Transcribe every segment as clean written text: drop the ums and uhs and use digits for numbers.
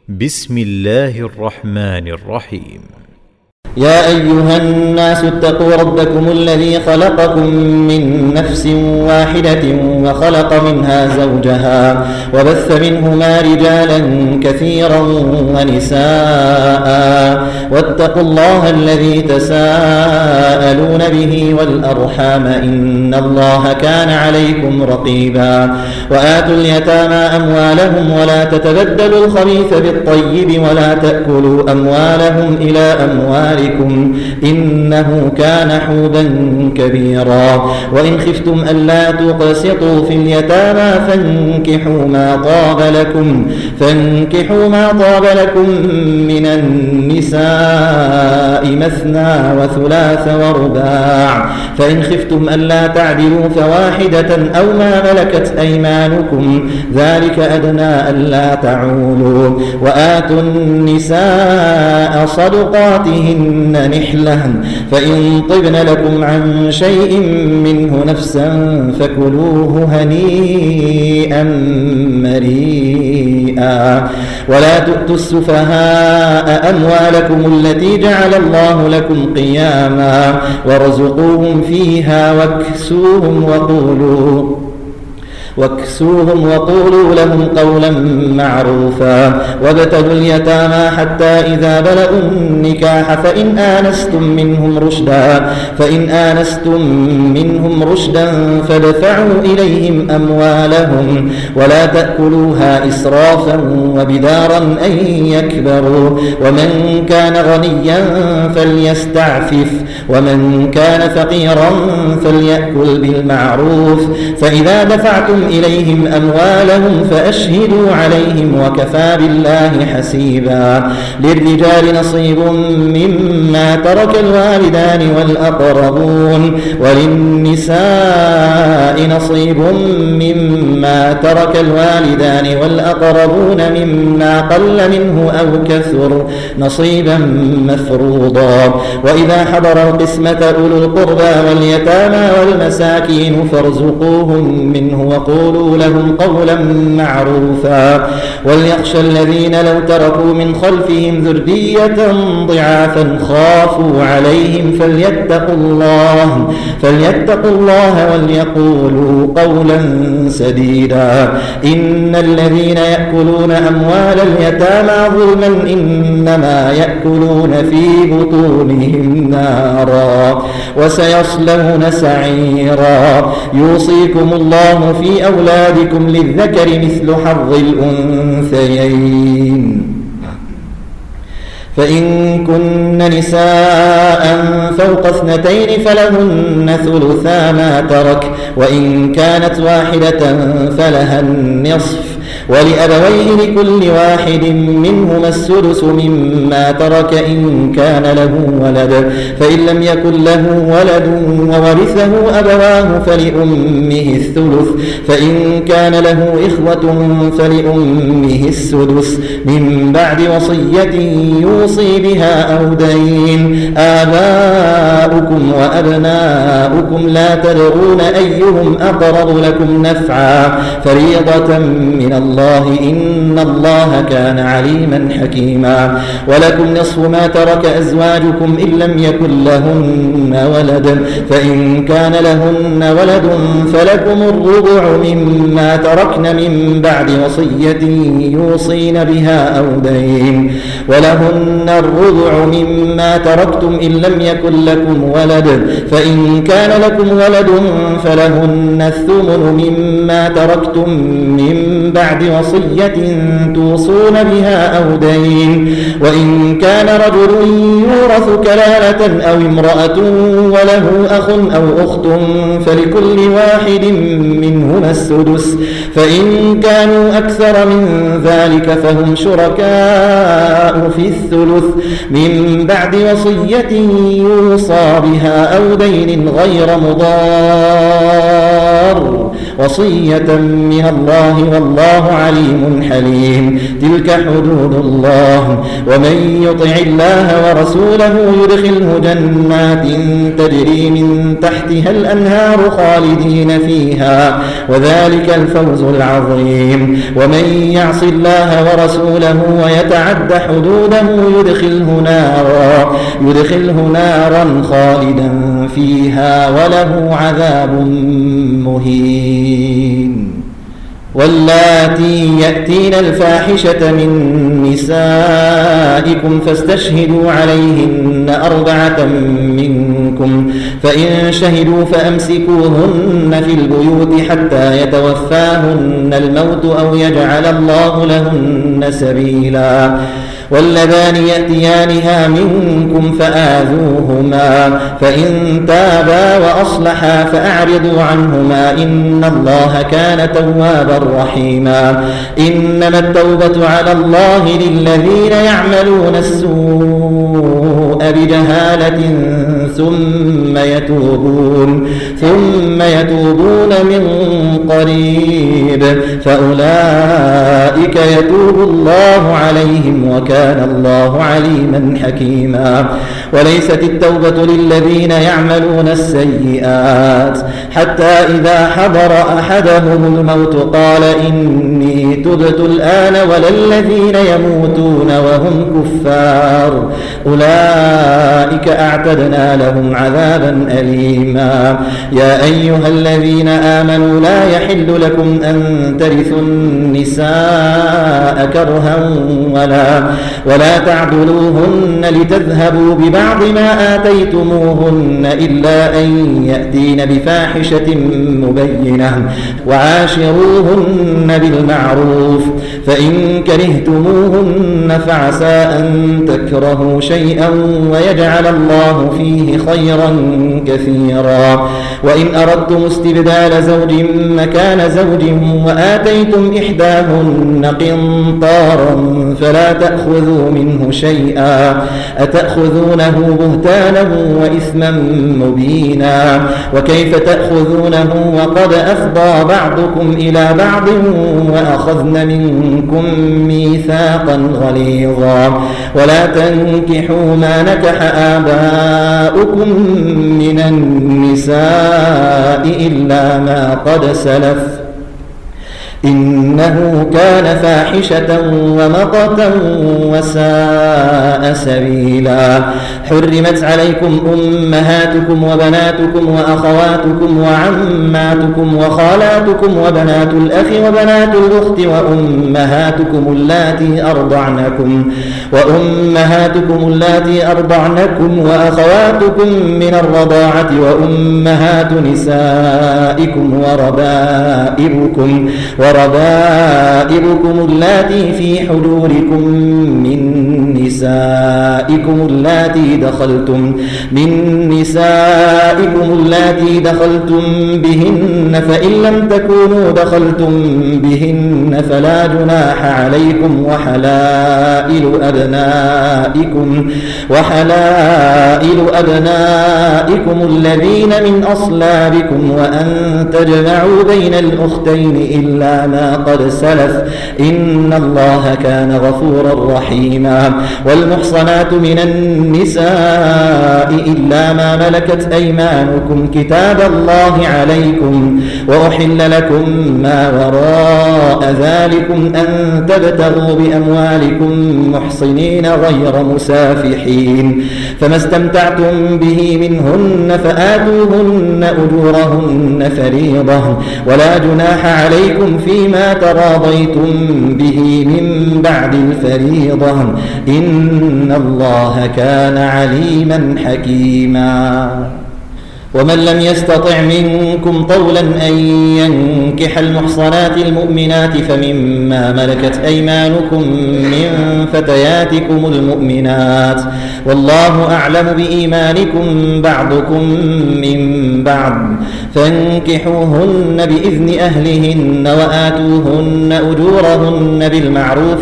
بسم الله الرحمن الرحيم. يا أيها الناس اتقوا ربكم الذي خلقكم من نفس واحدة وخلق منها زوجها وبث منهما رجالا كثيرا ونساء واتقوا الله الذي تساءلون به والأرحام إن الله كان عليكم رقيبا. وآتوا اليتامى أموالهم ولا تتبدلوا الخبيث بالطيب ولا تأكلوا أموالهم إلى أموالكم إنه كان حوبا كبيرا. وإن خفتم ألا تقسطوا في اليتامى فانكحوا ما طاب لكم من النساء مثنى وثلاث ورباع. فإن خفتم ألا تعدلوا فواحدة أو ما ملكت أيمانكم ذلك أدنى ألا تعولوا. وآتوا النساء صدقاتهن نحلة فإن طبن لكم عن شيء منه نفسا فكلوه هنيئا مريئا. ولا تؤتوا السفهاء أموالكم التي جعل الله لكم قياما وارزقوهم فيها واكسوهم وقولوا لهم قولا معروفا. وابتلوا اليتامى حتى إذا بلغوا النكاح فإن آنستم منهم رشدا فادفعوا إليهم أموالهم ولا تأكلوها إسرافا وبدارا أن يكبروا. ومن كان غنيا فليستعفف ومن كان فقيرا فليأكل بالمعروف. فإذا دفعتم إليهم أموالهم فأشهدوا عليهم وكفى بالله حسيبا. للرجال نصيب مما ترك الوالدان والأقربون وللنساء نصيب مما ترك الوالدان والأقربون مما قل منه أو كثر نصيبا مفروضا. وإذا حضر القسمة أولو القربى واليتامى والمساكين فارزقوهم منه وقولوا لهم قولا معروفا. وليخشى الذين لو تركوا من خلفهم ذرية ضعافا خافوا عليهم فليتقوا الله وليقولوا قولا سديدا. إن الذين يأكلون أموال اليتامى ظلما إنما يأكلون في بطونهم نارا وسيصلون سعيرا. يوصيكم الله في أولادكم للذكر مثل حظ الأنثيين. فإن كن نساء فوق 2 فلهن ثلثا ما ترك وإن كانت واحدة فلها النصف ولأبويه لكل واحد منهما السدس مما ترك إن كان له ولد. فإن لم يكن له ولد وورثه أبواه فلأمه الثلث. فإن كان له إخوة فلأمه السدس من بعد وصية يوصي بها أو دين. آباؤكم وأبناؤكم لا تدرون أيهم أقرب لكم نفعا فريضة من الله إن الله كان عليما حكيما. ولكم نصف ما ترك أزواجكم إن لم يكن لهن ولد. فإن كان لهن ولد فلكم الربع مما تركن من بعد وصية يوصين بها أو دين. ولهن الربع مما تركتم إن لم يكن لكم ولد. فإن كان لكم ولد فلهن الثمن مما تركتم من بعد وصية توصون بها أو دين. وإن كان رجل يورث كلالة أو امرأة وله أخ أو أخت فلكل واحد منهما السدس. فإن كانوا أكثر من ذلك فهم شركاء في الثلث من بعد وصية يوصى بها أو دين غير مضار وصية من الله والله عليم حليم. تلك حدود الله، ومن يطع الله ورسوله يدخله جنات تجري من تحتها الأنهار خالدين فيها، وذلك الفوز العظيم. ومن يعص الله ورسوله ويتعد حدوده يدخله نارا خالدا فيها وله عذاب مهين. واللاتي يأتين الفاحشة من نسائكم فاستشهدوا عليهن 4 منكم، فإن شهدوا فأمسكوهن في البيوت حتى يتوفاهن الموت أو يجعل الله لهن سبيلا. واللذان يأتيانها منكم فآذوهما، فإن تابا وأصلحا فأعرضوا عنهما إن الله كان توابا رحيما. إنما التوبة على الله للذين يعملون السوء بجهالة ثم يتوبون من قريب فأولئك يتوب الله عليهم وكان الله عليما حكيما. وليست التوبة للذين يعملون السيئات حتى إذا حضر أحدهم الموت قال إني تبت الآن، ولا الذين يموتون وهم كفار أولئك أعتدنا لهم عذابا أليما. يا أيها الذين آمنوا لا يحل لكم أن ترثوا النساء كرها ولا تعضلوهن لتذهبوا ببعض ما آتيتموهن إلا أن يأتين بفاحشة مبينة، وعاشروهن بالمعروف، فإن كرهتموهن فعسى أن تكرهوا شيئا ويجعل الله فيه خيرا كثيرا. وإن أردتم استبدال زوج مكان زوج وآتيتم إحداهن قنطارا فلا تأخذوا منه شيئا، أتأخذونه بهتانا وإثما مبينا. وكيف تأخذونه وقد أفضى بعضكم إلى بعض وأخذن منكم ميثاقا غليظا. ولا تنكحوا ما نكح آباؤكم من النساء إلا ما قد سلف إنه كان فاحشة ومقتا وساء سبيلا. حرمت عليكم أمهاتكم وبناتكم وأخواتكم وعماتكم وخالاتكم وبنات الأخ وبنات الأخت وأمهاتكم اللاتي أرضعنكم وأخواتكم من الرضاعة وأمهات نسائكم وربائبكم اللاتي في حجوركم من نسائكم اللاتي دخلتم بهن، فإن لم تكونوا دخلتم بهن فلا جناح عليكم. وحلائل أبنائكم الذين من أصلابكم وأن تجمعوا بين الأختين إلا ما قد سلف إن الله كان غفورا رحيما. والمحصنات من النساء إلا ما ملكت أيمانكم كتاب الله عليكم، وأحل لكم ما وراء ذلكم أن تبتغوا بأموالكم محصنين غير مسافحين، فما استمتعتم به منهن فآتوهن أجورهن فريضة، ولا جناح عليكم فيما تراضيتم به من بعد الفريضة إن الله كان عليما حكيما. ومن لم يستطع منكم طولا أن ينكح المحصنات المؤمنات فمما ملكت أيمانكم من فتياتكم المؤمنات، والله أعلم بإيمانكم بعضكم من بعض، فانكحوهن بإذن أهلهن وآتوهن أجورهن بالمعروف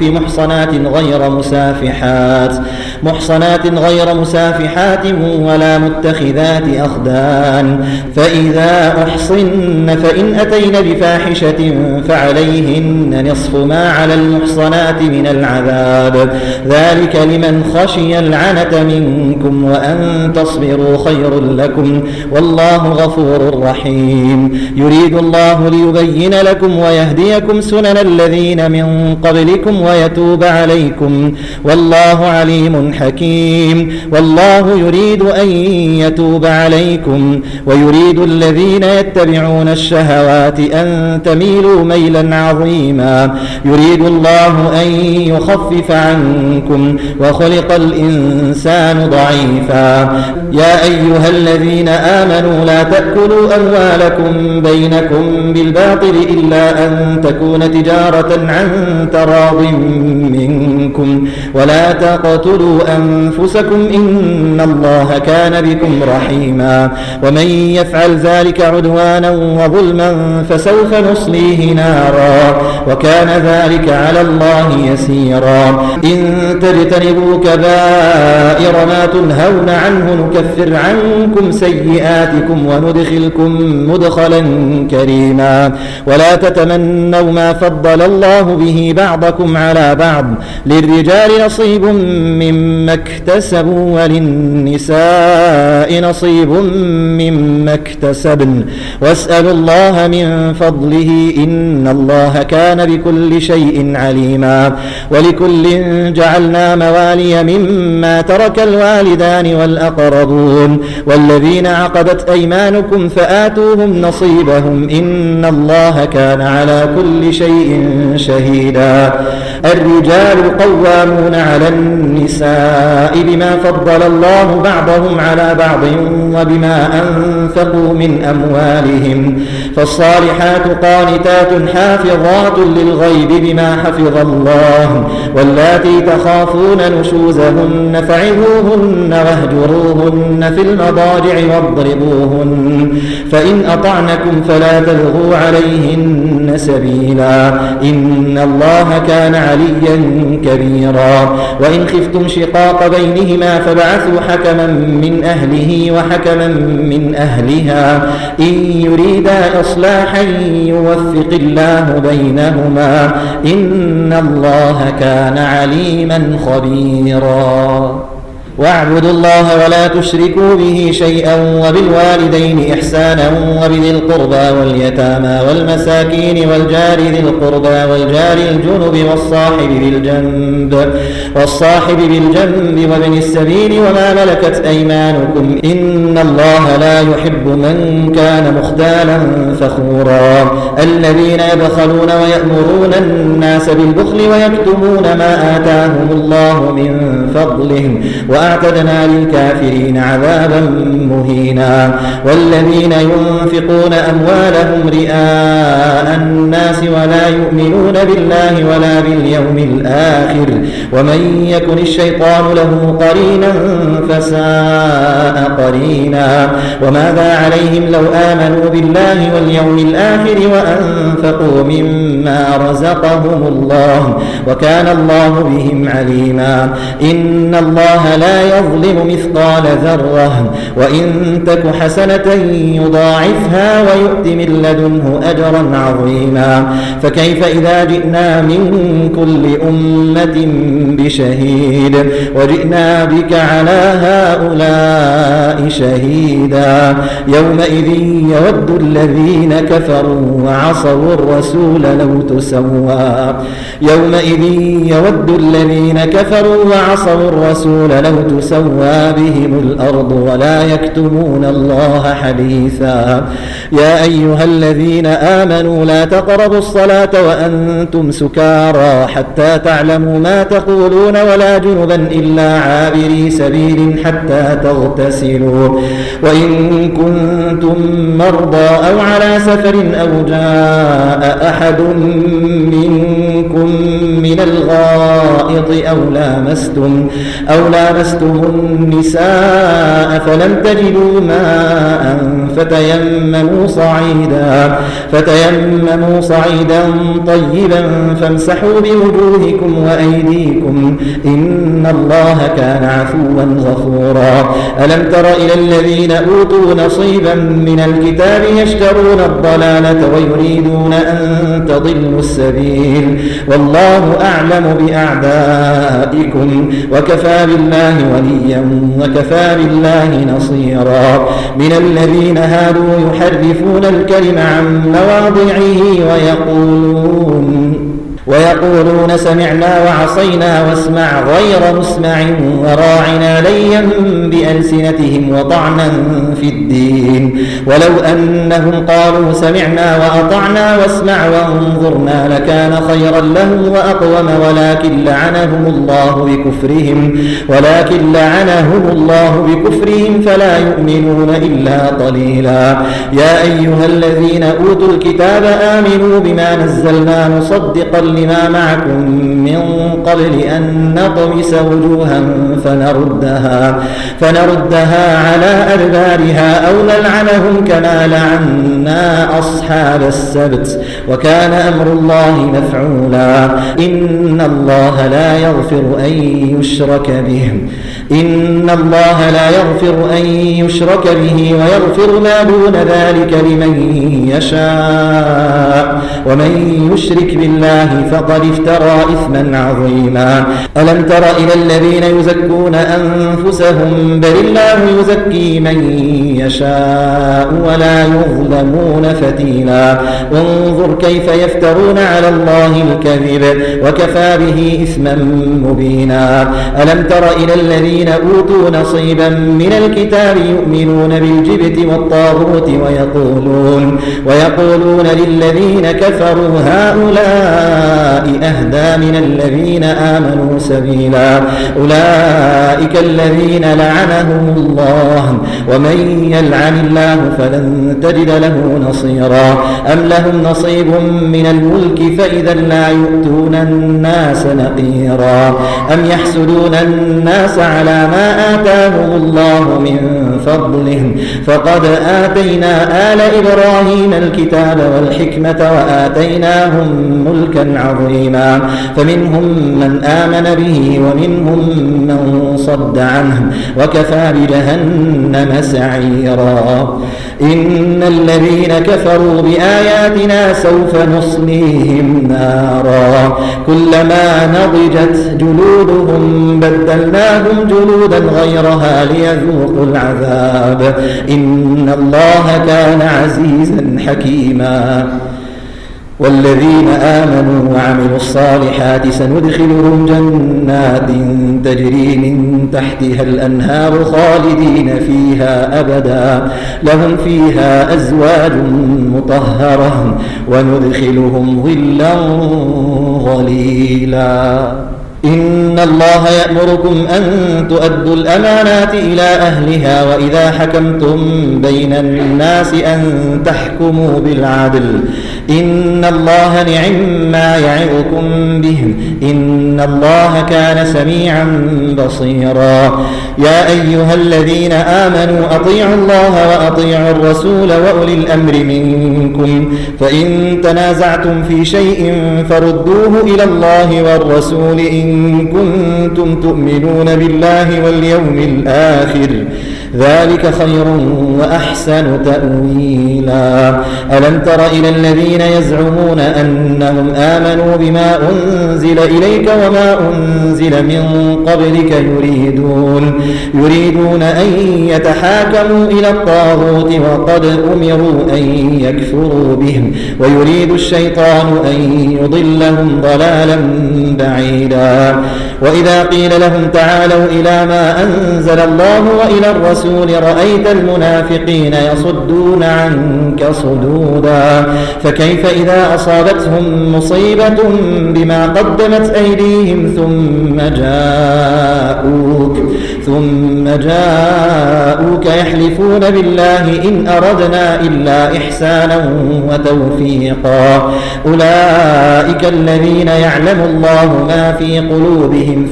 محصنات غير مسافحات ولا متخذات أخدان، الإيمان. فإذا أحصن فإن أتين بفاحشة فعليهن نصف ما على المحصنات من العذاب، ذلك لمن خشي العنة منكم، وأن تصبروا خير لكم، والله غفور رحيم. يريد الله ليبين لكم ويهديكم سنن الذين من قبلكم ويتوب عليكم، والله عليم حكيم. والله يريد أن يتوب عليكم ويريد الذين يتبعون الشهوات أن تميلوا ميلا عظيما. يريد الله أن يخفف عنكم وخلق الإنسان ضعيفا. يا أيها الذين آمنوا لا تأكلوا أموالكم بينكم بالباطل إلا أن تكون تجارة عن تراض منكم، ولا تقتلوا أنفسكم إن الله كان بكم رحيما. ومن يفعل ذلك عدوانا وظلما فسوف نصليه نارا، وكان ذلك على الله يسيرا. إن تجتنبوا كبائر ما تنهون عنه نكفر عنكم سيئاتكم وندخلكم مدخلا كريما. ولا تتمنوا ما فضل الله به بعضكم على بعض، للرجال نصيب مما اكتسبوا وللنساء نصيب مما اكتسبن، واسألوا الله من فضله إن الله كان بكل شيء عليما. ولكل جعلنا موالي مما ترك الوالدان والأقربون والذين عقدت أيمانكم فآتوهم نصيبهم إن الله كان على كل شيء شهيدا. الرجال قوامون على النساء بما فضل الله بعضهم على بعض وبما أنفقوا من أموالهم، فالصالحات قانتات حافظات للغيب بما حفظ الله، واللاتي تخافون نشوزهن فعظوهن واهجروهن في المضاجع واضربوهن، فإن أطعنكم فلا تبغوا عليهن سبيلا إن الله كان عليا كبيرا. وإن خفتم شقاق بينهما فابعثوا حكما من أهله وحكما من أهلها إن يريدا إصلاحا يوفق الله بينهما إن الله كان عليما خبيرا. واعبدوا الله ولا تشركوا به شيئا وبالوالدين إحسانا وبذي القربى واليتامى والمساكين والجار ذي القربى والجار الجنب والصاحب بالجنب وابن السبيل وما ملكت أيمانكم إن الله لا يحب من كان مختالا فخورا. الذين يبخلون ويأمرون الناس بالبخل ويكتمون ما آتاهم الله من فضله وأعتدنا للكافرين عذابا مهينا. والذين ينفقون أموالهم رئاء الناس ولا يؤمنون بالله ولا باليوم الآخر ومن يكن الشيطان له قرينا فساء قرينا. وماذا عليهم لو آمنوا بالله واليوم الآخر وأنفقوا مما رزقهم الله وكان الله بهم عليما. إن الله لا يظلم مثقال ذرة وإن تك حسنة يضاعفها ويؤت من لدنه أجرا عظيما. فكيف إذا جئنا من كل أمة بشهيد وجئنا بك على هؤلاء شهيدا يومئذ يود الذين كفروا وعصوا الرسول لو تسوى بهم الأرض ولا يكتمون الله حديثا. يا أيها الذين آمنوا لا تقربوا الصلاة وأنتم سكارى حتى تعلموا ما تقولون ولا جنبا إلا عابري سبيل حتى تغتسلوا وإن كنتم مرضى أو على سفر أو جاء أحد منكم من الغائط أو لامستم النساء فلم تجدوا ماء فتيمموا صعيدا طيبا فامسحوا بوجوهكم وأيديكم إن الله كان عفوا غفورا. ألم تر إلى الذين أوتوا نصيبا من الكتاب يشترون الضلالة ويريدون أن تضلوا السبيل والله أعلم بأعدائكم وكفى بالله وليا وكفى بالله نصيرا. من الذين هادوا يحرفون الكلم عن مواضعه ويقولون سمعنا وعصينا واسمع غير مسمع وراعنا ليا بألسنتهم وطعنا في الدين ولو أنهم قالوا سمعنا وأطعنا واسمع وانظرنا لكان خيرا لهم وأقوم ولكن لعنهم الله بكفرهم فلا يؤمنون إلا قليلا. يا أيها الذين أوتوا الكتاب آمنوا بما نزلنا مصدقا لما معكم من قبل أن نطمس وجوها فنردها على أدبارها أو نلعنهم كما لعنا أصحاب السبت وكان أمر الله مفعولا. إن الله لا يغفر أن يشرك به ويغفر ما دون ذلك لمن يشاء ومن يشرك بالله فقد افترى إثما عظيما. ألم تر إلى الذين يزكون أنفسهم بل الله يزكي من يشاء ولا يظلمون فتيلا. انظر كيف يفترون على الله الكذب وكفى به إثما مبينا. ألم تر إلى الذين أوتوا نصيبا من الكتاب يؤمنون بالجبت والطاغوت ويقولون للذين كفروا هؤلاء أهدى من الذين آمنوا سبيلا. أولئك الذين لعنهم الله ومن يلعن الله فلن تجد له نصيرا. أم لهم نصيب من الملك فإذا لا يؤتون الناس نقيرا. أم يحسدون الناس على ما آتاهم الله من فضله فقد آتينا آل إبراهيم الكتاب والحكمة وآتيناهم ملكا عظيما. فمنهم من آمن به ومنهم من صد عنه وكفى بجهنم سعيرا. إن الذين كفروا بآياتنا سوف نصليهم نارا كلما نضجت جلودهم بدلناهم جلودا غيرها ليذوقوا العذاب إن الله كان عزيزا حكيما. والذين آمنوا وعملوا الصالحات سندخلهم جنات تجري من تحتها الأنهار خالدين فيها أبدا لهم فيها أزواج مطهرة وندخلهم ظلا ظليلا. إن الله يأمركم أن تؤدوا الأمانات إلى أهلها وإذا حكمتم بين الناس أن تحكموا بالعدل إن الله نعم ما يعظكم به إن الله كان سميعا بصيرا. يا أيها الذين آمنوا أطيعوا الله وأطيعوا الرسول وأولي الأمر منكم فإن تنازعتم في شيء فردوه إلى الله والرسول إن كنتم تؤمنون بالله واليوم الآخر ذلك خير وأحسن تأويلا. ألم تر إلى الذين يزعمون أنهم آمنوا بما أنزل إليك وما أنزل من قبلك يريدون أن يتحاكموا إلى الطاغوت وقد أمروا أن يكفروا به ويريد الشيطان أن يضلهم ضلالا بعيدا. وإذا قيل لهم تعالوا إلى ما أنزل الله وإلى الرسول رأيت المنافقين يصدون عنك صدودا فكيف إذا أصابتهم مصيبة بما قدمت أيديهم ثم جاءوك يحلفون بالله إن أردنا إلا إحسانا وتوفيقا أولئك الذين يعلم الله ما في قلوبهم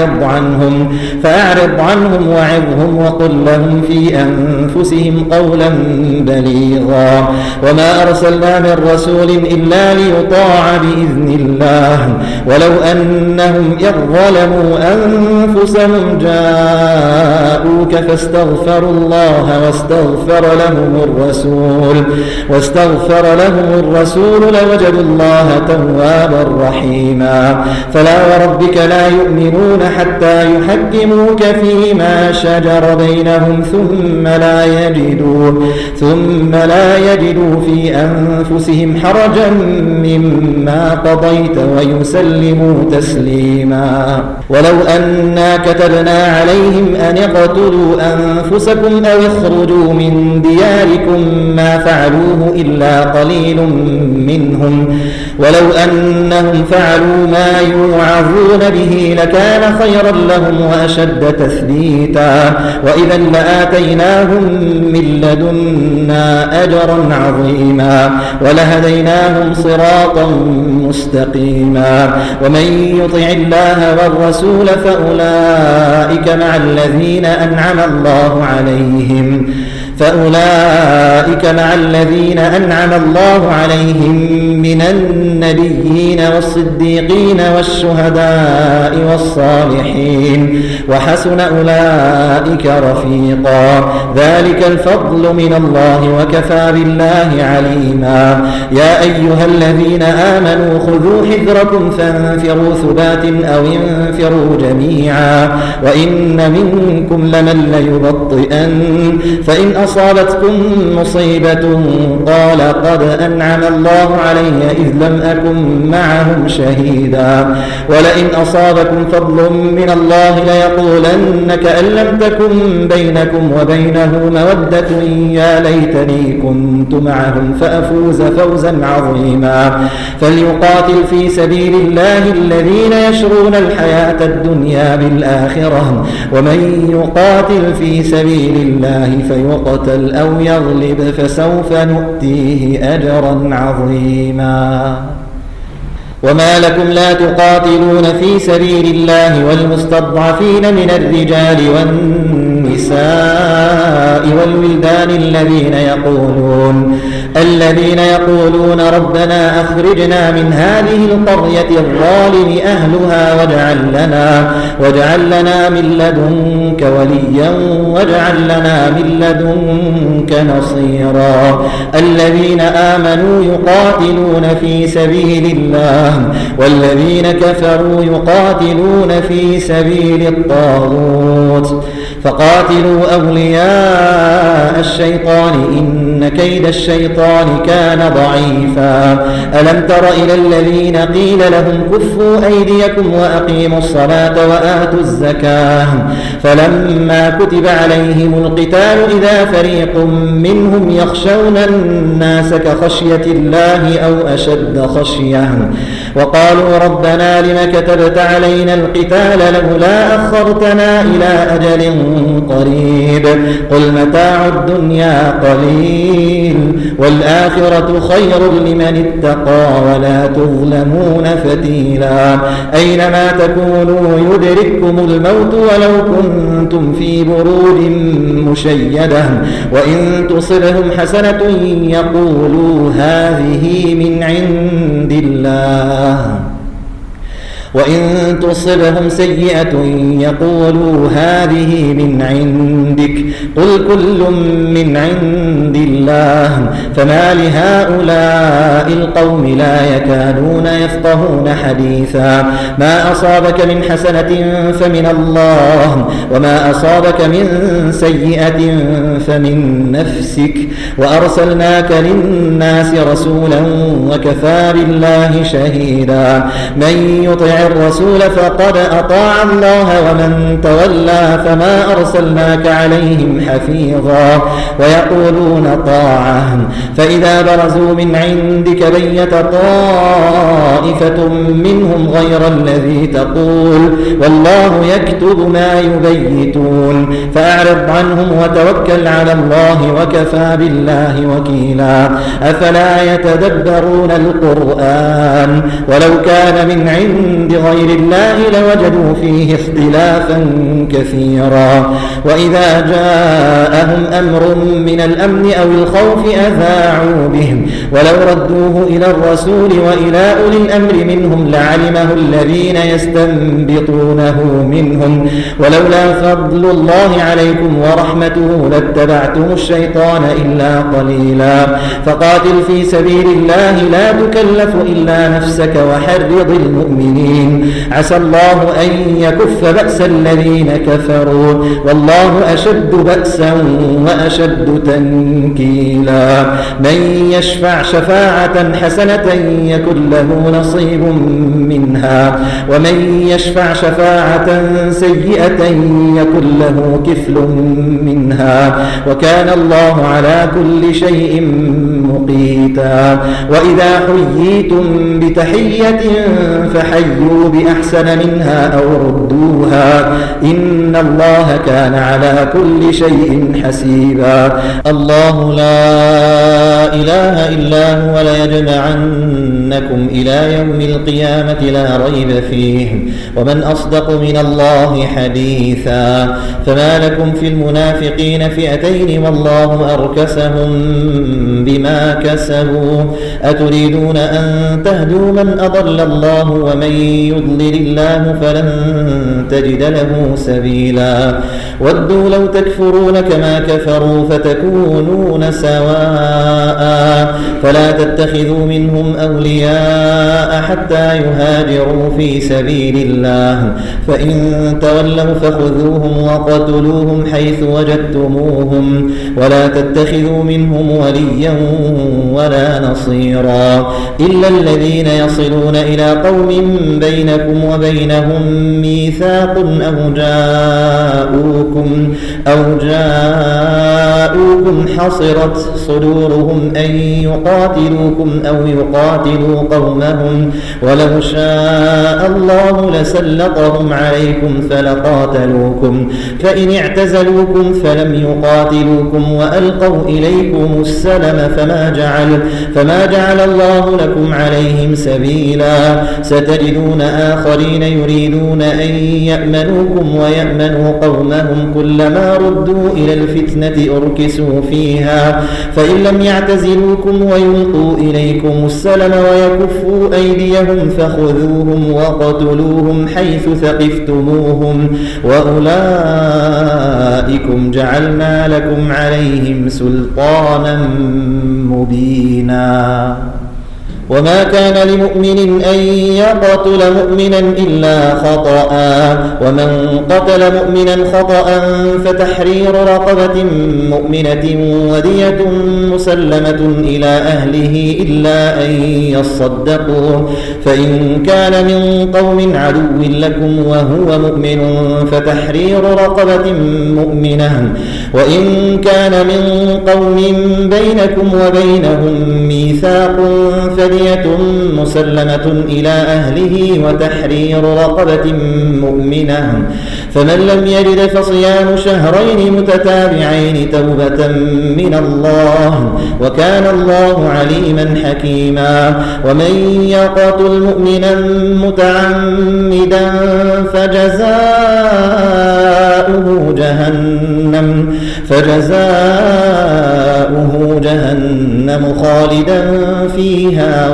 فأعرض عنهم وعظهم وقل لهم في أنفسهم قولا بليغا وما أرسلنا من رسول إلا ليطاع بإذن الله ولو أنهم إذ ظلموا أنفسهم جاءوك فاستغفروا الله واستغفر لهم الرسول لوجدوا الله توابا رحيما فلا وربك لا يؤمنون حتى يحكموك فيما شجر بينهم ثم لا يجدوا في أنفسهم حرجا مما قضيت ويسلموا تسليما ولو أنا كتبنا عليهم أن اقتلوا أنفسكم أو اخرجوا من دياركم ما فعلوه إلا قليل منهم ولو أنهم فعلوا ما يوعظون به لكان خيرا لهم وأشد تثبيتا وإذا لآتيناهم من لدنا أجرا عظيما ولهديناهم صراطا مستقيما ومن يطع الله والرسول فأولئك مع الذين أنعم الله عليهم من النبيين والصديقين والشهداء والصالحين وحسن أولئك رفيقا ذلك الفضل من الله وكفى بالله عليما يا أيها الذين آمنوا خذوا حذركم فانفروا ثبات أو انفروا جميعا وإن منكم لمن ليبطئن فإن أصابتكم مصيبة قال قد أنعم الله علي إذ لم أكن معهم شهيدا ولئن أصابكم فضل من الله ليقولن كأن لم تكن بينكم وبينه مودة يا ليتني كنت معهم فأفوز فوزا عظيما فليقاتل في سبيل الله الذين يشرون الحياة الدنيا بالآخرة ومن يقاتل في سبيل الله فيقتل أو يغلب فسوف نؤتيه أجرا عظيما وما لكم لا تقاتلون في سبيل الله والمستضعفين من الرجال والنساء والولدان الذين يقولون ربنا أخرجنا من هذه القرية الظالم أهلها واجعل لنا من لدنك وليا واجعل لنا من لدنك نصيرا الذين آمنوا يقاتلون في سبيل الله والذين كفروا يقاتلون في سبيل الطاغوت فقاتلوا أولياء الشيطان إن كيد الشيطان كان ضعيفا ألم تر إلى الذين قيل لهم كفوا أيديكم وأقيموا الصلاة وآتوا الزكاة فلما كتب عليهم القتال إذا فريق منهم يخشون الناس كخشية الله أو أشد خشية وقالوا ربنا لم كتبت علينا القتال لولا أخرتنا إلى أجل قريب قل متاع الدنيا قليل والآخرة خير لمن اتقى ولا تظلمون فتيلا أينما تكونوا يدرككم الموت ولو كنتم في بروج مشيدة وإن تصبهم حسنة يقولوا هذه من عند الله وإن تصبهم سيئة يقولوا هذه من عندك قل كل من عند الله فما لهؤلاء القوم لا يكادون يفقهون حديثا ما أصابك من حسنة فمن الله وما أصابك من سيئة فمن نفسك وأرسلناك للناس رسولا وكفى بالله شهيدا من يطع الرسول فقد أطاع الله ومن تولى فما أرسلناك عليهم حفيظا ويقولون طاعة فإذا برزوا من عندك بيت طائفة منهم غير الذي تقول والله يكتب ما يبيتون فأعرض عنهم وتوكل على الله وكفى بالله وكيلا أفلا يتدبرون القرآن ولو كان من عند غير الله لوجدوا فيه اختلافا كثيرا وإذا جاءهم أمر من الأمن أو الخوف أذاعوا به ولو ردوه إلى الرسول وإلى أولي الأمر منهم لعلمه الذين يستنبطونه منهم ولولا فضل الله عليكم ورحمته لاتبعتم الشيطان إلا قليلا فقاتل في سبيل الله لا تكلف إلا نفسك وحرض المؤمنين عسى الله أن يكف بأس الذين كفروا والله أشد بأسا وأشد تنكيلا من يشفع شفاعة حسنة يكن له نصيب منها ومن يشفع شفاعة سيئة يكن له كفل منها وكان الله على كل شيء مقيتا وإذا حييتم بتحية فحيوا بأحسن منها أو ردوها إن الله كان على كل شيء حسيبا الله لا إله إلا هو ليجمعنكم إلى يوم القيامة لا ريب فيه ومن أصدق من الله حديثا فما لكم في المنافقين فئتين والله أركسهم بما كسبوا أتريدون أن تهدوا من أضل الله ومن يضلل الله فلن تجد له سبيلا ودوا لو تكفرون كما كفروا فتكونون سواء فلا تتخذوا منهم أولياء حتى يهاجروا في سبيل الله فإن تولوا فخذوهم وقتلوهم حيث وجدتموهم ولا تتخذوا منهم وليا ولا نصيرا إلا الذين يصلون إلى قوم بينكم وبينهم ميثاق أو جاءوكم حصرت صدورهم أن يقاتلوكم أو يقاتلوا قومهم ولو شاء الله لسلطهم عليكم فلقاتلوكم فإن اعتزلوكم فلم يقاتلوكم وألقوا إليكم السلم فما جعل الله لكم عليهم سبيلا ستجدون آخرين يريدون أن يأمنوكم ويأمنوا قومهم كلما ردوا إلى الفتنة أركسوا فيها فإن لم يعتزلوكم ويلقوا إليكم السلم ويكفوا أيديهم فخذوهم وقتلوهم حيث ثقفتموهم وأولئكم جعلنا لكم عليهم سلطانا مبينا وما كان لمؤمن أن يقتل مؤمنا إلا خطأ ومن قتل مؤمنا خطأ فتحرير رقبة مؤمنة ودية مسلمة إلى أهله إلا أن يصدقوا فإن كان من قوم عدو لكم وهو مؤمن فتحرير رقبة مؤمنة وإن كان من قوم بينكم وبينهم ميثاق فدية مسلمة إلى أهله وتحرير رقبة مؤمنة فمن لم يجد فصيام شهرين متتابعين توبة من الله وكان الله عليما حكيما ومن يقتل مؤمنا متعمدا فجزاؤه جهنم خالدا فيها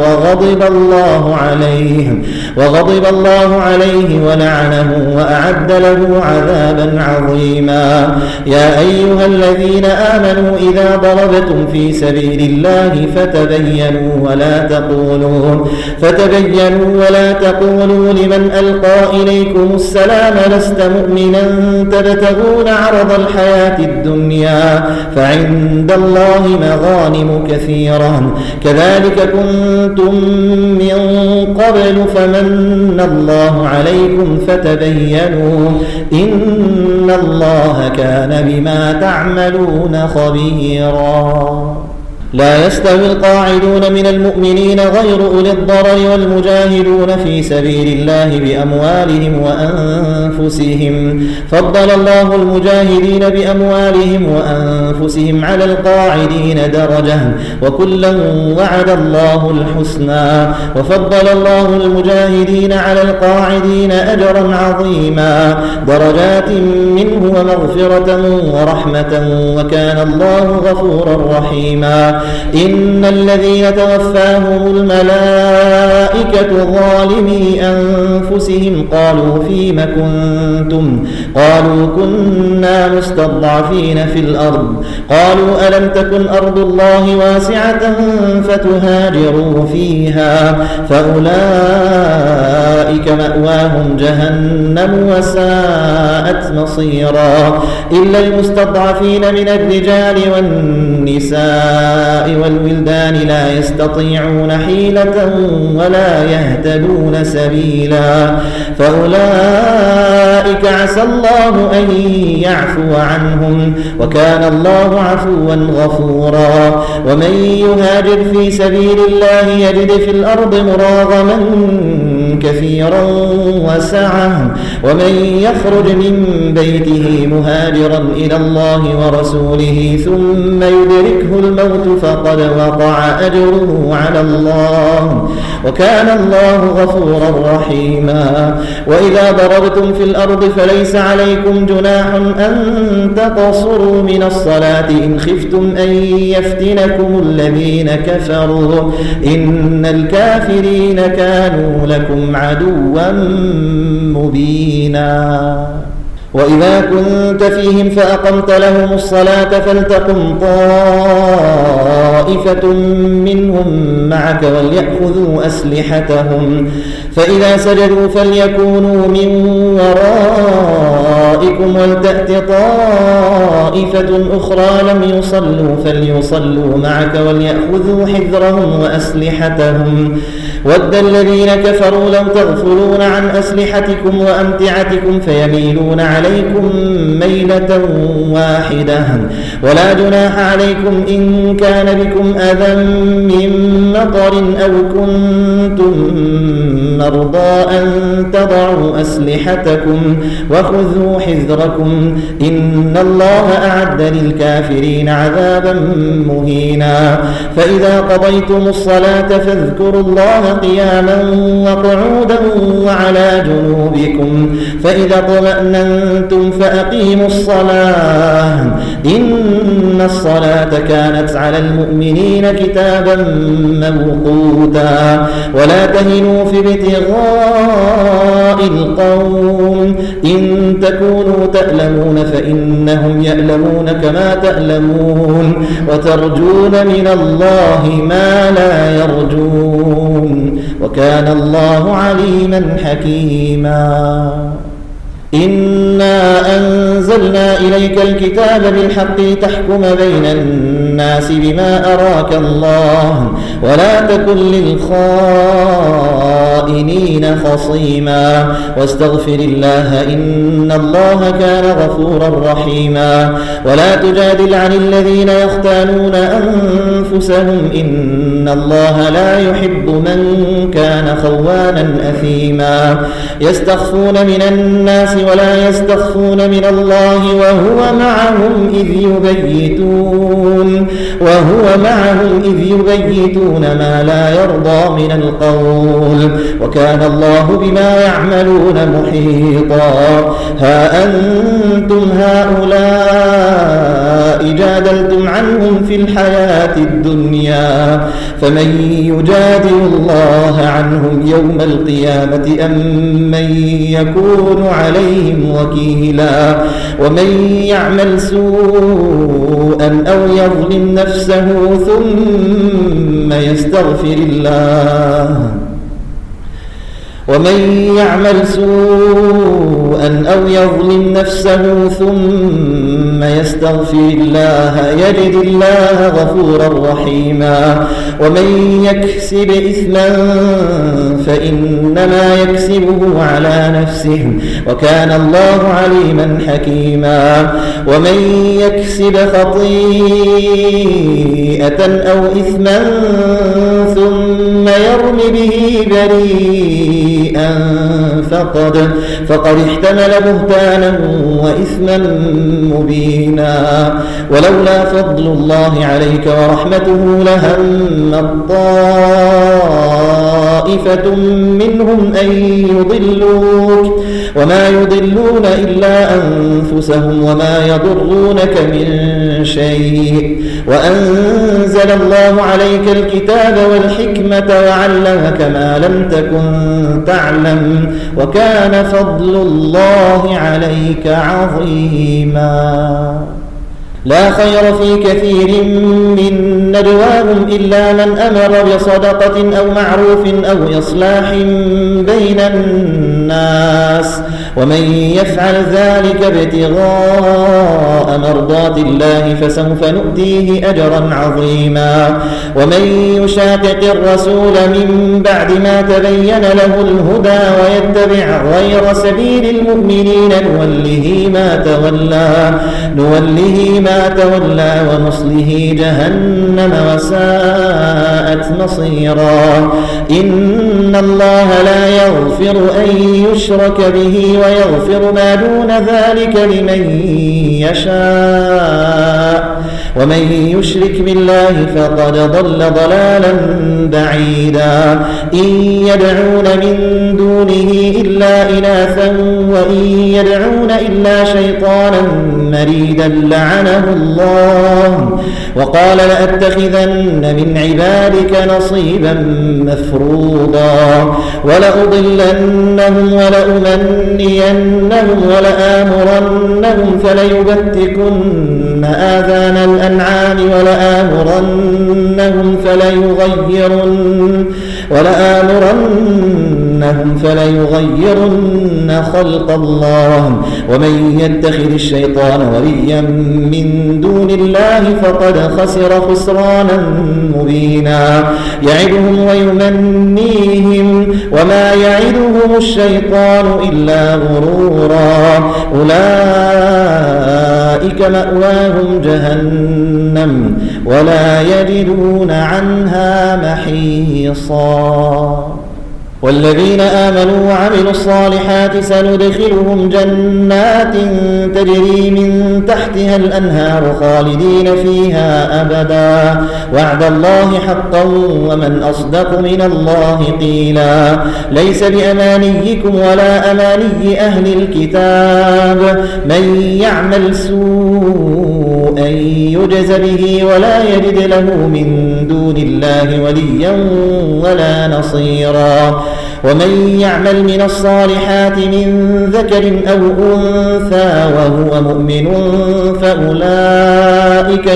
وغضب الله عليه ولعنه وأعد له عذابا عظيما يا أيها الذين آمنوا إذا ضربتم في سبيل الله فتبينوا ولا تقولوا لمن ألقى إليكم السلام لست مؤمنا تبتغون عرض الحياة الدنيا فعند الله مغانم كثيرة كذلك كنتم من قبل فمن من الله عليكم فتبينوا إن الله كان بما تعملون خبيرا. لا يستوي القاعدون من المؤمنين غير أولي الضرر والمجاهدون في سبيل الله بأموالهم وأنفسهم، فضل الله المجاهدين بأموالهم وأنفسهم على القاعدين درجة، وكلا وعد الله الحسنى، وفضل الله المجاهدين على القاعدين أجرا عظيما، درجات منه ومغفرة ورحمة، وكان الله غفورا رحيما. إن الذين توفاهم الملائكة ظالمي أنفسهم قالوا فيم كنتم؟ قالوا كنا مستضعفين في الأرض. قالوا ألم تكن أرض الله واسعة فتهاجروا فيها؟ فأولئك مأواهم جهنم وساءت مصيرا. إلا المستضعفين من الرجال والنساء والولدان لا يستطيعون حيلة ولا يهتدون سبيلا، فأولئك عسى الله أن يعفو عنهم، وكان الله عفوا غفورا. ومن يهاجر في سبيل الله يجد في الأرض مراغما كثيرا وسعة، ومن يخرج من بيته مهاجرا إلى الله ورسوله ثم يدركه الموت فقد وقع أجره على الله، وكان الله غفورا رحيما. وإذا ضربتم في الأرض فليس عليكم جناح أن تقصروا من الصلاة إن خفتم أن يفتنكم الذين كفروا، إن الكافرين كانوا لكم عدوا مبينا. وإذا كنت فيهم فأقمت لهم الصلاة فلتقم طائفة منهم معك وليأخذوا أسلحتهم، فإذا سجدوا فليكونوا من ورائكم ولتأت طائفة أخرى لم يصلوا فليصلوا معك وليأخذوا حذرهم وأسلحتهم. ود الذين كفروا لو تغفلون عن أسلحتكم وأمتعتكم فيميلون عليكم ميلة واحدة، ولا جناح عليكم إن كان بكم أذى من مطر أو كنتم مرضى أن تضعوا أسلحتكم وخذوا حذركم، إن الله أعد للكافرين عذابا مهينا. فإذا قضيتم الصلاة فاذكروا الله قياما وقعودا وعلى جنوبكم، فإذا اطمأننتم فأقيموا الصلاة، إن الصلاة كانت على المؤمنين كتابا موقوتا. ولا تهنوا في ابتغاء القوم، إن تكونوا تألمون فإنهم يألمون كما تألمون، وترجون من الله ما لا يرجون، وكان الله عليما حكيما. إنا أنزلنا إليك الكتاب بالحق تحكم بين الناس بما أراك الله، ولا تكن للخائنين خصيما، واستغفر الله إن الله كان غفورا رحيما. ولا تجادل عن الذين يختانون أنفسهم، إن الله لا يحب من كان خوانا أثيما. يستخفون من الناس ولا يستخفون من الله وهو معهم إذ يبيتون ما لا يرضى من القول، وكان الله بما يعملون محيطا. ها أنتم هؤلاء جادلتم عنهم في الحياة الدنيا، فمن يجادل الله عنهم يوم القيامة أم من يكون عليهم وكيلا. ومن يعمل سوءا أو يظلم نفسه ثم يستغفر الله ومن يعمل سوءا أو يظلم نفسه ثم يستغفر الله يجد الله غفورا رحيما ومن يكسب إثما فإنما يكسبه على نفسه وكان الله عليما حكيما ومن يكسب خطيئة أو إثما ثم يرم به بريئا فقد احتمل بهتانا وإثما مبينا ولولا فضل الله عليك ورحمته لهم طائفة منهم أن يضلوك وما يضلون إلا أنفسهم وما يضرونك من شيء وأنزل الله عليك الكتاب والحكمة وعلمك ما لم تكن تعلم وكان فضل الله عليك عظيما لا خير في كثير من نجواهم إلا من أمر بصدقة أو معروف أو إصلاح بين الناس ومن يفعل ذلك ابتغاء مرضات الله فسوف نؤتيه أجرا عظيما ومن يشاقق الرسول من بعد ما تبين له الهدى ويتبع غير سبيل المؤمنين نوله ما تولى ونصله جهنم وساءت مصيرا إن الله لا يغفر أن يشرك به ويغفر ما دون ذلك لمن يشاء ومن يشرك بالله فقد ضل ضلالا بعيدا إن يدعون من دونه إلا إناثا وإن يدعون إلا شيطانا مريدا لعنه الله وقال لأتخذن من عبادك نصيبا مفروضا ولأضلنهم ولأمنينهم ولآمرنهم فليبتكن آذان الأنعام ولآمرنهم فليغيرن خلق الله ومن يتخذ الشيطان وليا من دون الله فقد خسر خسرانا مبينا يعدهم ويمنيهم وما يعدهم الشيطان إلا غرورا أولئك مأواهم جهنم ولا يجدون عنها محيصا والذين آمنوا وعملوا الصالحات سندخلهم جنات تجري من تحتها الأنهار خالدين فيها أبدا وعد الله حقا ومن أصدق من الله قيلا ليس بأمانيكم ولا أماني أهل الكتاب من يعمل سوءا يجز به ولا يجد له من دون الله وليا ولا نصيرا ومن يعمل من الصالحات من ذكر أو أنثى وهو مؤمن فأولئك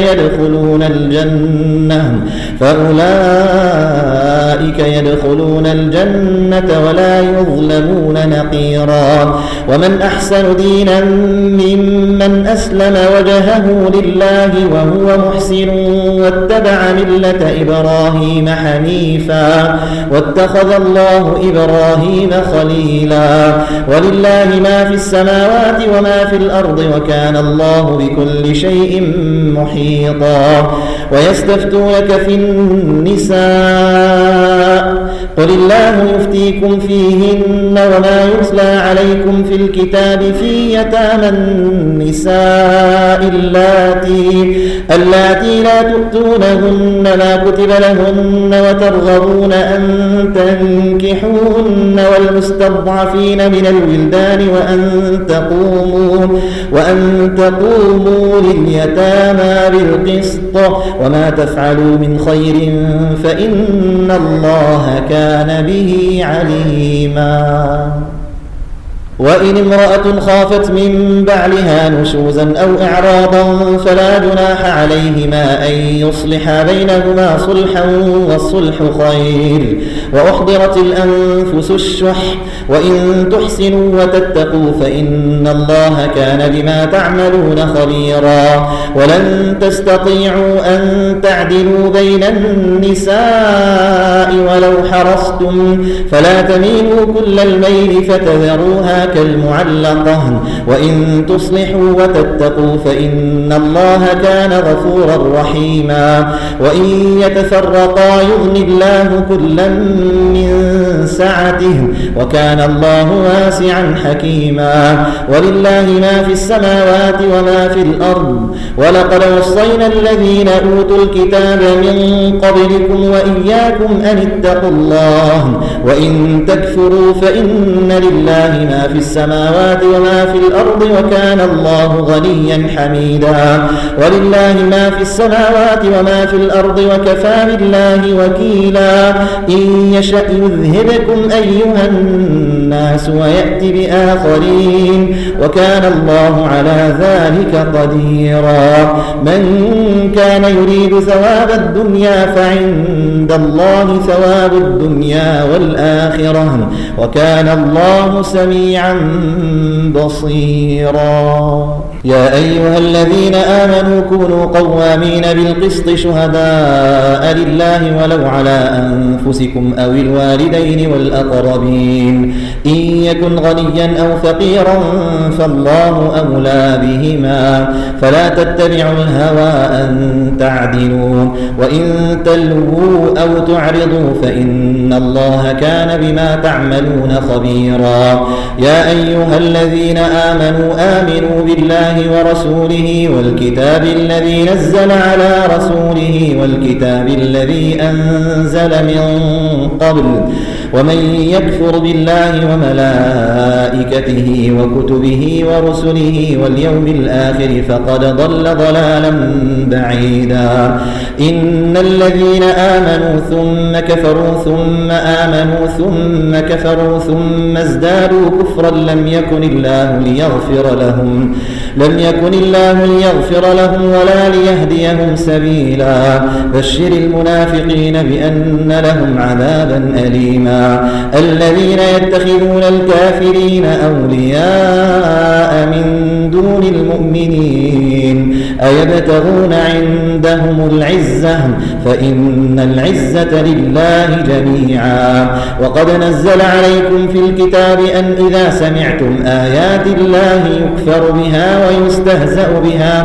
يدخلون الجنة ولا يظلمون نقيرا ومن أحسن دينا ممن أسلم وجهه لله وهو محسن واتبع ملة إبراهيم حنيفا واتخذ الله إبراهيم خليلا ولله ما في السماوات وما في الأرض وكان الله بكل شيء محيطا ويستفتونك في النساء قل الله يفتيكم فيهن وما يتلى عليكم في الكتاب في يتامى النساء اللاتي لا تؤتونهن ما كتب لهن وترغبون أن تنكحوهن والمستضعفين من الولدان وأن تقوموا لليتامى بالقسط وما تفعلوا من خير فإن الله كان به عليما وإن امرأة خافت من بعلها نشوزا أو إعراضا فلا جناح عليهما أن يصلحا بينهما صلحا والصلح خير. وأحضرت الأنفس الشح وإن تحسنوا وتتقوا فإن الله كان بما تعملون خبيرا. ولن تستطيعوا أن تعدلوا بين النساء ولو حرصتم فلا تميلوا كل الميل فتذروها كالمعلقة. وإن تصلحوا وتتقوا فإن الله كان غفورا رحيما. وإن يتفرقا يغن الله كلا من سعته وكان الله واسعا حكيما. ولله ما في السماوات وما في الأرض. ولقد وصينا الذين أوتوا الكتاب من قبلكم وإياكم أن اتقوا الله. وإن تكفروا فإن لله ما في السماوات وما في الأرض وكان الله غنيا حميدا. ولله ما في السماوات وما في الأرض وكفى بالله وكيلا. إن يشأ يذهبكم أيها الناس ويأتي بآخرين وكان الله على ذلك قديرا. من كان يريد ثواب الدنيا فعند الله ثواب الدنيا والآخرة وكان الله سميعا بصيرا. يا أيها الذين آمنوا كونوا قوامين بالقسط شهداء لله ولو على أنفسكم أو الوالدين والأقربين. إن يكن غنيا أو فقيرا فالله أولى بهما فلا تتبعوا الهوى أن تعدلوا. وإن تلووا أو تعرضوا فإن الله كان بما تعملون خبيرا. يا أيها الذين آمنوا بالله ورسوله والكتاب الذي نزل على رسوله والكتاب الذي أنزل من قبل. ومن يكفر بالله وملائكته وكتبه ورسله واليوم الآخر فقد ضل ضلالا بعيدا. إن الذين آمنوا ثم كفروا ثم آمنوا ثم كفروا ثم ازدادوا كفرا لم يكن الله ليغفر لهم ولا ليهديهم سبيلا. بشر المنافقين بأن لهم عذابا أليما. الذين يتخذون الكافرين أولياء من دون المؤمنين أيبتغون عندهم العزة فإن العزة لله جميعا. وقد نزل عليكم في الكتاب أن إذا سمعتم آيات الله يكفر بها ويستهزأ بها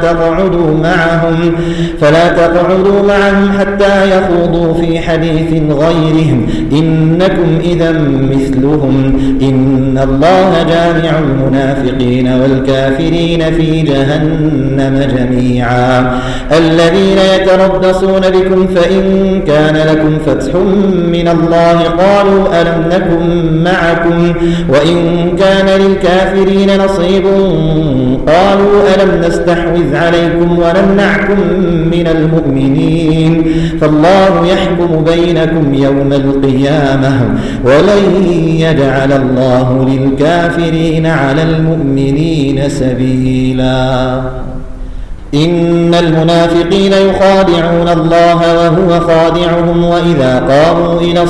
فلا تقعدوا معهم حتى يخوضوا في حديث غيرهم إنكم إذا مثلهم. إن الله جامع المنافقين والكافرين في جهنم جميعا. الذين يتربصون بكم فإن كان لكم فتح من الله قالوا ألم نكن معكم وإن كان للكافرين نصيب قالوا ألم نستحوذ عليكم ونمنعكم من المؤمنين. فالله يحكم بينكم يوم القيامة ولن يجعل الله للكافرين على المؤمنين سبيلا. إن المنافقين يخادعون الله وهو خادعهم وإذا قاموا إلى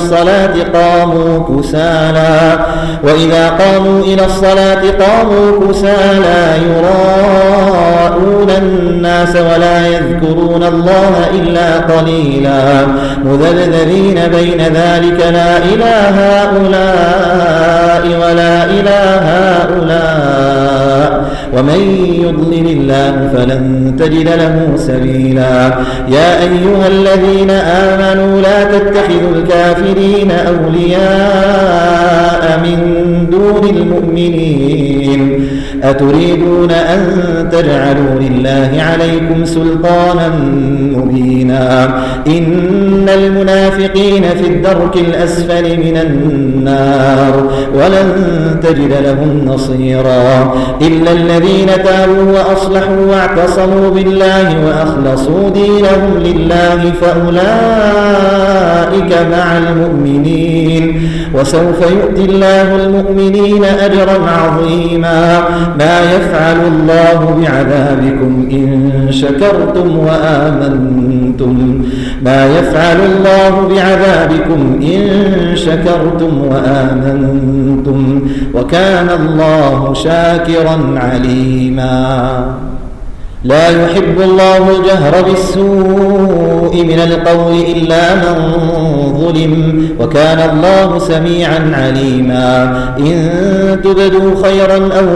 الصلاة قاموا كسالى يراءون الناس ولا يذكرون الله إلا قليلا. مذبذبين بين ذلك لا إله هؤلاء ولا إله هؤلاء ومن يضلل الله فلن تجد له سبيلا. يا أيها الذين آمنوا لا تتخذوا الكافرين أولياء من دون المؤمنين أتريدون أن تجعلوا لله عليكم سلطانا مبينا إن المنافقين في الدرك الأسفل من النار ولن تجد لهم نصيرا إلا الذين تابوا وأصلحوا واعتصموا بالله وأخلصوا دينهم لله فأولئك مع المؤمنين وسوف يؤتي الله المؤمنين أجرا عظيما ما يفعل الله بعذابكم إن شكرتم وآمنتم ما يفعل الله بعذابكم إن شكرتم وآمنتم وكان الله شاكرا عليما لا يحب الله الجهر بالسوء من القول إلا من ظلم وكان الله سميعا عليما إن تبدوا خيرا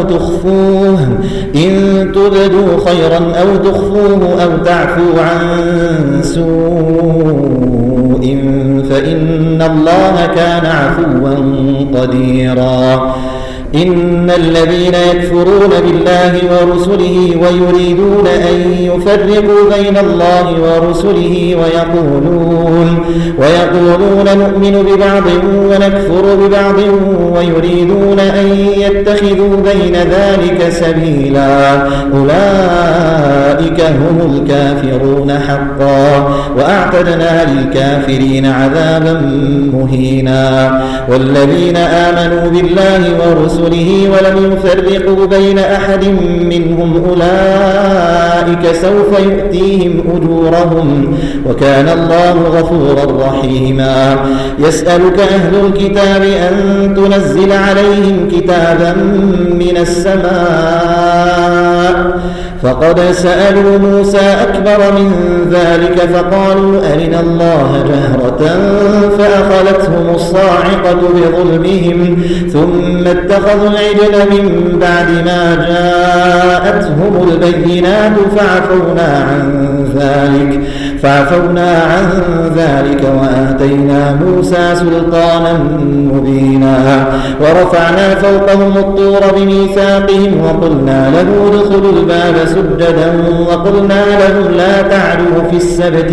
أو تخفوه أو تعفوا عن سوء فإن الله كان عفوا قديرا إن الذين يكفرون بالله ورسله ويريدون أن يفرقوا بين الله ورسله ويقولون نؤمن ببعض ونكفر ببعض ويريدون أن يتخذوا بين ذلك سبيلا أولئك هم الكافرون حقا وأعتدنا للكافرين عذابا مهينا والذين آمنوا بالله ورسله ولم يفرقوا بين أحد منهم أولئك سوف يؤتيهم أجورهم وكان الله غفورا رحيما يسألك أهل الكتاب أن تنزل عليهم كتابا من السماء فقد سألوا موسى أكبر من ذلك فقالوا أرنا الله جهرة فأخذتهم الصاعقة بظلمهم ثم اتخذوا العجل من بعد ما جاءتهم البينات فعفونا عن ذلك وآتينا موسى سلطانا مبينا ورفعنا فوقهم الطور بميثاقهم وقلنا له ادخلوا الباب سجدا وقلنا لهم لا تعدوا في السبت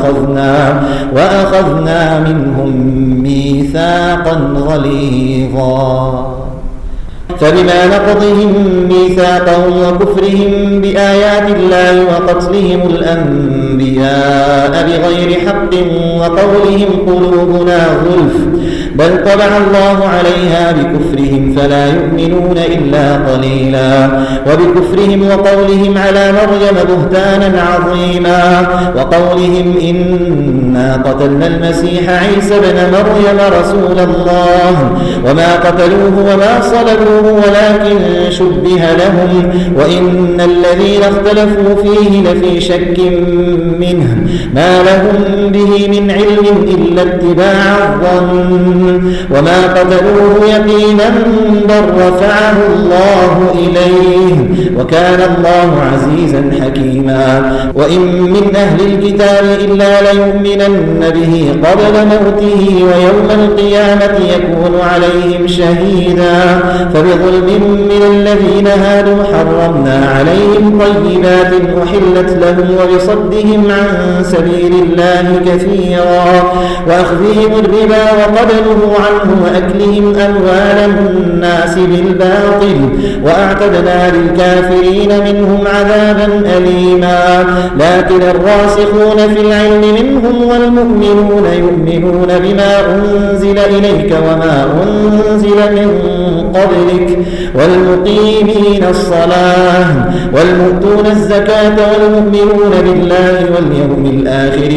وأخذنا منهم ميثاقا غليظا فبما نقضهم ميثاقهم وكفرهم بآيات الله وقتلهم الأنبياء بغير حق وقولهم قلوبنا غلف بل طبع الله عليها بكفرهم فلا يؤمنون إلا قليلا وبكفرهم وقولهم على مريم بهتانا عظيما وقولهم إنا قتلنا المسيح عيسى بن مريم رسول الله وما قتلوه وما صلبوه ولكن شبه لهم وإن الذين اختلفوا فيه لفي شك منه ما لهم به من علم إلا اتباع الظن وما قتلوه يقينا بل رفعه الله إليه وكان الله عزيزا حكيما وإن من أهل الكتاب إلا ليؤمنن به قبل موته ويوم القيامة يكون عليهم شهيدا فبظلم من الذين هادوا حرمنا عليهم طيبات أحلت لهم وبصدهم عن سبيل الله كثيرا وأخذهم الربا وقبله عنه وأكلهم أموال الناس بالباطل وأعتدنا للكافرين منهم عذابا أليما لكن الراسخون في العلم منهم والمؤمنون يؤمنون بما أنزل إليك وما أنزل من قبلك والمقيمين الصلاة والمؤتون الزكاة والمؤمنون بالله واليوم الآخر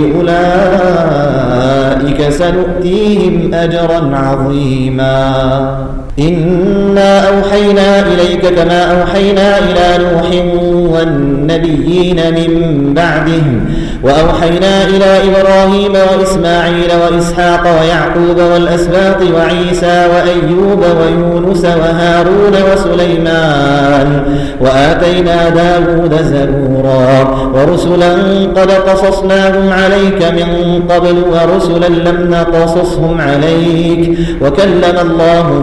أولئك سنؤتيهم أجرا عظيما إنا أوحينا إليك كما أوحينا إلى نوح والنبيين من بعدهم وأوحينا إلى إبراهيم وإسماعيل وإسحاق ويعقوب والأسباط وعيسى وأيوب ويونس وهارون وسليمان وآتينا داود زبورا ورسلا قد قصصناهم عليك من قبل ورسلا لم نقصصهم عليك وكلم الله موسى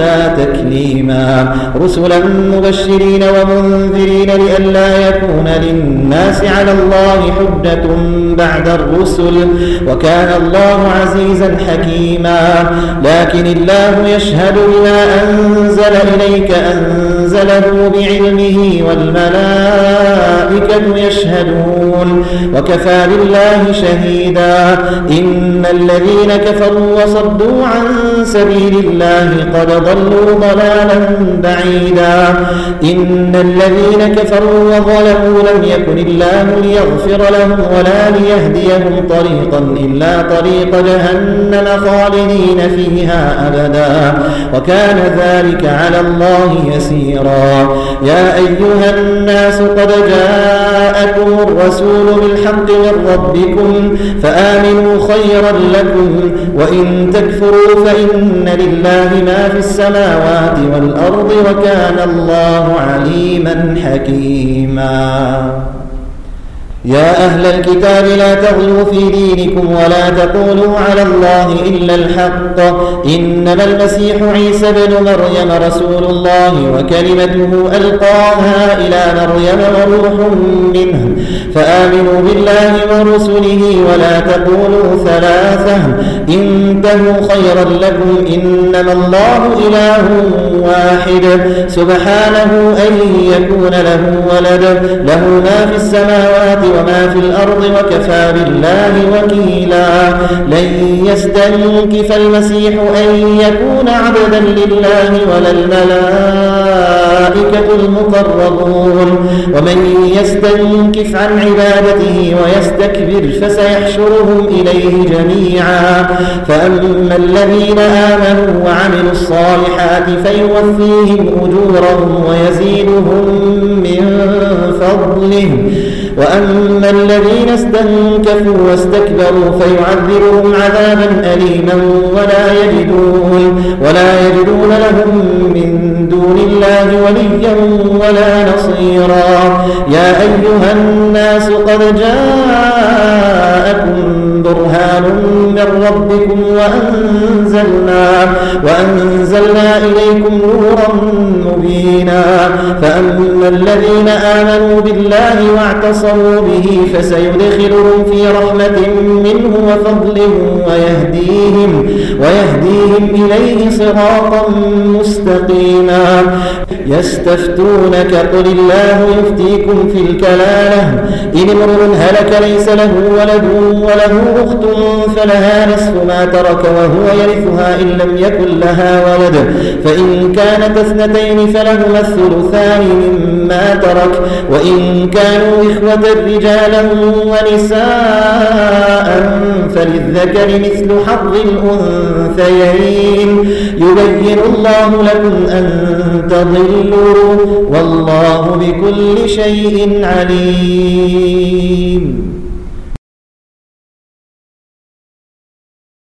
إلا تكليما رسلا مبشرين ومنذرين لئلا يكون للناس على الله حجة بعد الرسل وكان الله عزيزا حكيما لكن الله يشهد بما أنزل إليك أنزله بعلمه والملائكة يشهدون وكفى بالله شهيدا إن الذين كفروا وصدوا عن سبيل الله قد ضلوا ضلالا بعيدا إن الذين كفروا وظلموا لم يكن الله ليغفر لهم ولا ليهديهم طريقا إلا طريق جهنم خالدين فيها أبدا وكان ذلك على الله يسيرا يا أيها الناس قد جاءكم الرسول بالحق من ربكم فآمنوا خيرا لكم وإن تكفروا فإن لله ما في السماوات والأرض وكان الله عليما حكيما يا أهل الكتاب لا تغلوا في دينكم ولا تقولوا على الله إلا الحق إنما المسيح عيسى بن مريم رسول الله وكلمته ألقاها إلى مريم وروح منه فآمنوا بالله ورسله ولا تقولوا ثلاثة انتهوا خيرا لكم إنما الله إله واحد سبحانه أن يكون له ولد له ما في السماوات وما في الأرض وكفى بالله وكيلا لن يستنكف المسيح أن يكون عبدا لله ولا الملائكة المقربون ومن يستنكف عن عبادته ويستكبر فسيحشرهم إليه جميعا فأما الذين آمنوا وعملوا الصالحات فيوفيهم أجورهم ويزيدهم من فضله وأما الذين استنكفوا واستكبروا فيعذبهم عذابا أليما ولا يجدون لهم من دون الله وليا ولا نصيرا يا أيها الناس قد جاءكم برهان من ربكم وأنزلنا إليكم نورا مبينا فأما الذين آمنوا بالله واعتصموا به فسيدخلهم في رحمة منه وفضل ويهديهم إليه صراطا مستقيما يستفتونك قل الله يفتيكم في الكلالة إن امرؤ هلك ليس له ولد وله أخت فلها نصف ما ترك وهو يرثها إن لم يكن لها ولد فإن كانت اثنتين فلهما الثلثان مما ترك وإن كانوا إخوة رجالا ونساء فللذكر مثل حظ الأنثيين يبين الله لكم أن تضلوا والله بكل شيء عليم